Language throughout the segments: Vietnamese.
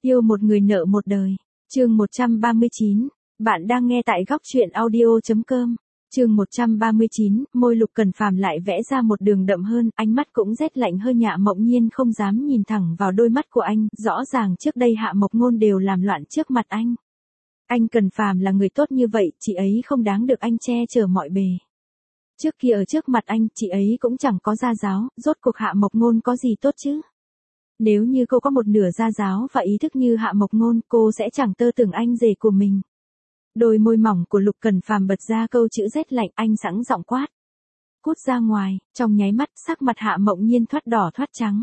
Yêu một người nợ một đời. Chương 139. Bạn đang nghe tại góc truyện audio.com. Chương 139, môi Lục Cần Phàm lại vẽ ra một đường đậm hơn, ánh mắt cũng rét lạnh hơn. Hạ Mộng Nhiên không dám nhìn thẳng vào đôi mắt của anh, rõ ràng trước đây Hạ Mộc Ngôn đều làm loạn trước mặt anh. Anh Cần Phàm là người tốt như vậy, chị ấy không đáng được anh che chở mọi bề. Trước kia ở trước mặt anh, chị ấy cũng chẳng có gia giáo, rốt cuộc Hạ Mộc Ngôn có gì tốt chứ? Nếu như cô có một nửa gia giáo và ý thức như Hạ Mộc Ngôn, cô sẽ chẳng tơ tưởng anh rể của mình. Đôi môi mỏng của Lục Cần Phàm bật ra câu chữ rét lạnh, anh sẵn giọng quát. Cút ra ngoài, trong nháy mắt, sắc mặt Hạ Mộng Nhiên thoát đỏ thoát trắng.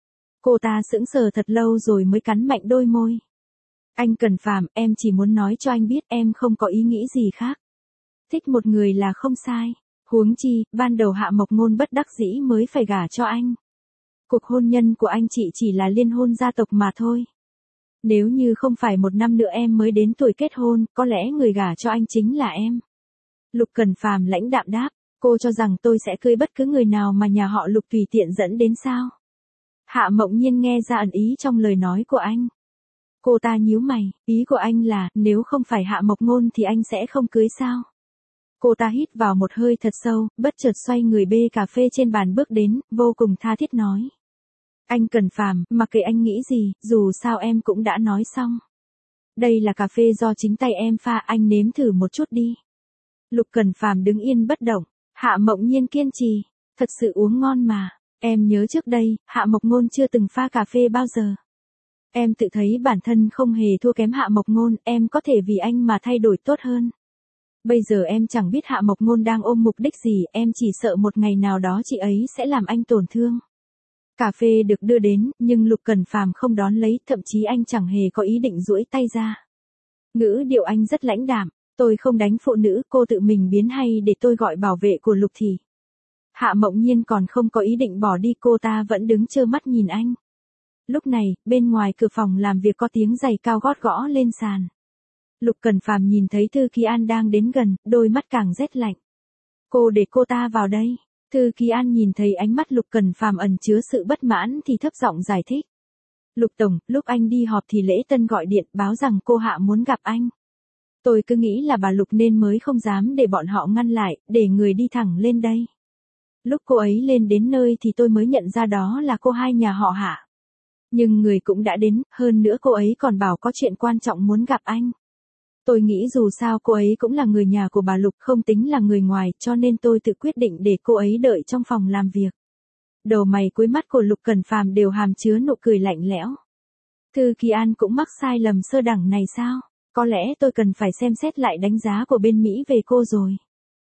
Cô ta sững sờ thật lâu rồi mới cắn mạnh đôi môi. Anh Cần Phàm, em chỉ muốn nói cho anh biết em không có ý nghĩ gì khác. Thích một người là không sai. Huống chi, ban đầu Hạ Mộc Ngôn bất đắc dĩ mới phải gả cho anh. Cuộc hôn nhân của anh chị chỉ là liên hôn gia tộc mà thôi. Nếu như không phải một năm nữa em mới đến tuổi kết hôn, có lẽ người gả cho anh chính là em. Lục Cần Phàm lãnh đạm đáp, cô cho rằng tôi sẽ cưới bất cứ người nào mà nhà họ Lục tùy tiện dẫn đến sao? Hạ Mộng Nhiên nghe ra ẩn ý trong lời nói của anh. Cô ta nhíu mày, ý của anh là, nếu không phải Hạ Mộc Ngôn thì anh sẽ không cưới sao? Cô ta hít vào một hơi thật sâu, bất chợt xoay người bê cà phê trên bàn bước đến, vô cùng tha thiết nói. Anh Cần Phàm, mặc kệ anh nghĩ gì, dù sao em cũng đã nói xong. Đây là cà phê do chính tay em pha, anh nếm thử một chút đi. Lục Cần Phàm đứng yên bất động, Hạ Mộng Nhiên kiên trì, thật sự uống ngon mà, em nhớ trước đây, Hạ Mộc Ngôn chưa từng pha cà phê bao giờ. Em tự thấy bản thân không hề thua kém Hạ Mộc Ngôn, em có thể vì anh mà thay đổi tốt hơn. Bây giờ em chẳng biết Hạ Mộc Ngôn đang ôm mục đích gì, em chỉ sợ một ngày nào đó chị ấy sẽ làm anh tổn thương. Cà phê được đưa đến, nhưng Lục Cần Phàm không đón lấy, thậm chí anh chẳng hề có ý định duỗi tay ra. Ngữ điệu anh rất lãnh đạm, tôi không đánh phụ nữ, cô tự mình biến hay để tôi gọi bảo vệ của Lục thì. Hạ Mộng Nhiên còn không có ý định bỏ đi, cô ta vẫn đứng trơ mắt nhìn anh. Lúc này, bên ngoài cửa phòng làm việc có tiếng giày cao gót gõ lên sàn. Lục Cần Phàm nhìn thấy Thư Kỳ An đang đến gần, đôi mắt càng rét lạnh. Cô để cô ta vào đây. Thư Kỳ An nhìn thấy ánh mắt Lục Cần Phàm ẩn chứa sự bất mãn thì thấp giọng giải thích. Lục Tổng, lúc anh đi họp thì Lễ Tân gọi điện báo rằng cô Hạ muốn gặp anh. Tôi cứ nghĩ là bà Lục nên mới không dám để bọn họ ngăn lại, để người đi thẳng lên đây. Lúc cô ấy lên đến nơi thì tôi mới nhận ra đó là cô hai nhà họ Hạ. Nhưng người cũng đã đến, hơn nữa cô ấy còn bảo có chuyện quan trọng muốn gặp anh. Tôi nghĩ dù sao cô ấy cũng là người nhà của bà Lục, không tính là người ngoài, cho nên tôi tự quyết định để cô ấy đợi trong phòng làm việc. Đầu mày cuối mắt của Lục Cần Phàm đều hàm chứa nụ cười lạnh lẽo. Thư Kỳ An cũng mắc sai lầm sơ đẳng này sao? Có lẽ tôi cần phải xem xét lại đánh giá của bên Mỹ về cô rồi.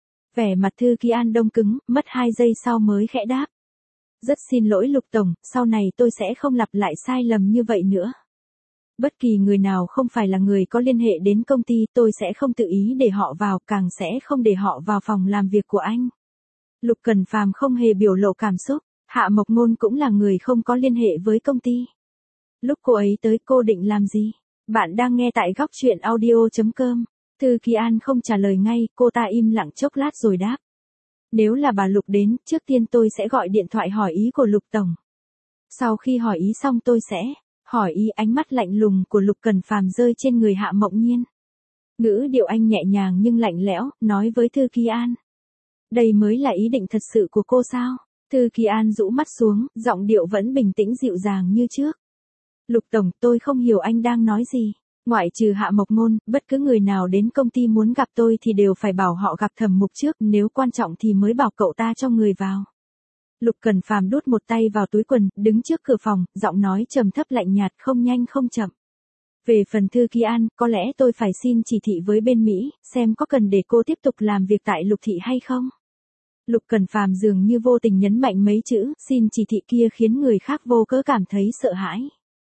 Vẻ mặt Thư Kỳ An đông cứng, mất 2 giây sau mới khẽ đáp. Rất xin lỗi Lục Tổng, sau này tôi sẽ không lặp lại sai lầm như vậy nữa. Bất kỳ người nào không phải là người có liên hệ đến công ty, tôi sẽ không tự ý để họ vào, càng sẽ không để họ vào phòng làm việc của anh. Lục Cần Phàm không hề biểu lộ cảm xúc, Hạ Mộc Ngôn cũng là người không có liên hệ với công ty. Lúc cô ấy tới cô định làm gì? Bạn đang nghe tại góc truyện audio.com. Thư Kỳ An không trả lời ngay, cô ta im lặng chốc lát rồi đáp. Nếu là bà Lục đến, trước tiên tôi sẽ gọi điện thoại hỏi ý của Lục Tổng. Sau khi hỏi ý xong tôi sẽ hỏi ý. Ánh mắt lạnh lùng của Lục Cần Phàm rơi trên người Hạ Mộng Nhiên. Ngữ điệu anh nhẹ nhàng nhưng lạnh lẽo, nói với Thư Kỳ An. Đây mới là ý định thật sự của cô sao? Thư Kỳ An rũ mắt xuống, giọng điệu vẫn bình tĩnh dịu dàng như trước. Lục Tổng, tôi không hiểu anh đang nói gì. Ngoại trừ Hạ Mộc Ngôn, bất cứ người nào đến công ty muốn gặp tôi thì đều phải bảo họ gặp Thẩm Mục trước, nếu quan trọng thì mới bảo cậu ta cho người vào. Lục Cần Phàm đút một tay vào túi quần, đứng trước cửa phòng, giọng nói trầm thấp lạnh nhạt, không nhanh không chậm. Về phần Thư Kỳ An, có lẽ tôi phải xin chỉ thị với bên Mỹ, xem có cần để cô tiếp tục làm việc tại Lục thị hay không. Lục Cần Phàm dường như vô tình nhấn mạnh mấy chữ, xin chỉ thị kia khiến người khác vô cớ cảm thấy sợ hãi.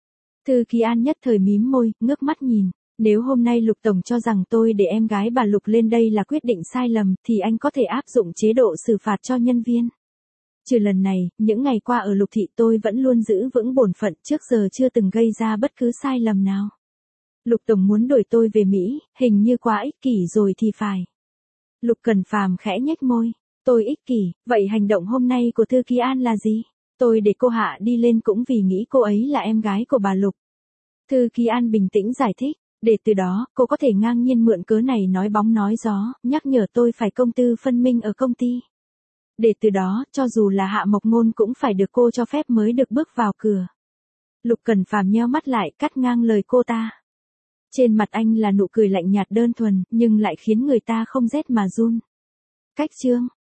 Thư Kỳ An nhất thời mím môi, ngước mắt nhìn. Nếu hôm nay Lục Tổng cho rằng tôi để em gái bà Lục lên đây là quyết định sai lầm, thì anh có thể áp dụng chế độ xử phạt cho nhân viên. Trừ lần này, những ngày qua ở Lục thị tôi vẫn luôn giữ vững bổn phận, trước giờ chưa từng gây ra bất cứ sai lầm nào. Lục Tổng muốn đuổi tôi về Mỹ, hình như quá ích kỷ rồi thì phải. Lục Cần Phàm khẽ nhếch môi. Tôi ích kỷ, vậy hành động hôm nay của Thư Kỳ An là gì? Tôi để cô Hạ đi lên cũng vì nghĩ cô ấy là em gái của bà Lục. Thư ký An bình tĩnh giải thích, để từ đó, cô có thể ngang nhiên mượn cớ này nói bóng nói gió, nhắc nhở tôi phải công tư phân minh ở công ty. Để từ đó, cho dù là Hạ Mộc Ngôn cũng phải được cô cho phép mới được bước vào cửa. Lục Cẩn Phàm nheo mắt lại, cắt ngang lời cô ta. Trên mặt anh là nụ cười lạnh nhạt đơn thuần, nhưng lại khiến người ta không rét mà run. Cách chương